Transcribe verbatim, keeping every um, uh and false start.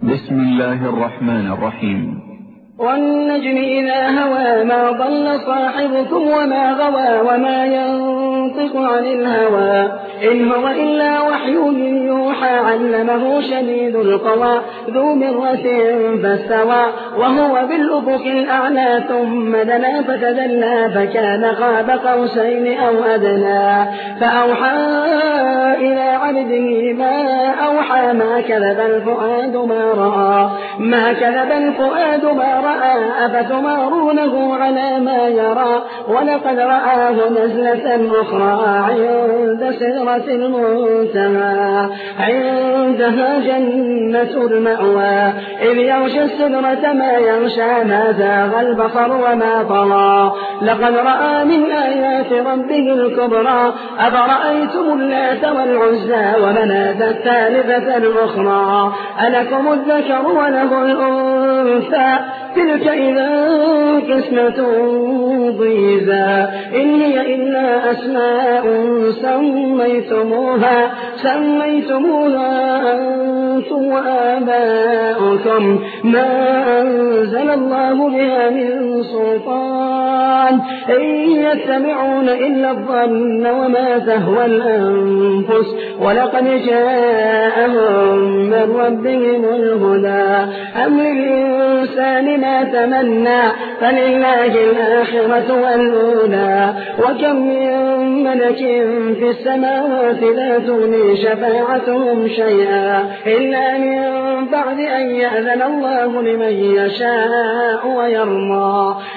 بسم الله الرحمن الرحيم. والنجم إذا هوى ما ضل صاحبكم وما غوى وما ينطق عن الهوى إن هو إلا وحي يوحى علمه شديد القوى ذو مرة فاستوى وهو بالأفق الأعلى ثم دنا فتدلى فكان قاب قوسين أو أدنى فأوحى إلى عبده ما أوحى ما كذب الفؤاد ما رأى ما كذب الفؤاد ما رأى أفتمارونه على ما يرى ولقد رآه نزلة أخرى عند سدرة المنتهى عندها جنة المأوى إذ يغشى السدرة ما يغشى ما زاغ البصر وما طغى لقد رأى من آيات ربه الكبرى أفرأيتم اللات والعزى ومناة الثالثة الأخرى ألكم الذكر وله الأنثى تلك إذا قسمة ضيزى إن هي إلا أسماء سميتموها سميتموها أنتم وآباؤكم ما أنزل الله بها من سلطان إن يتبعون إلا الظن وما تهوى الأنفس ولقد جاءهم من ربهم الهدى أم للإنسان ما تمنى فلله الآخرة والأولى وكم من ملك في السماوات لا تغني شفاعتهم شيئا إلا من بعد أن يأذن الله لمن يشاء ويرضى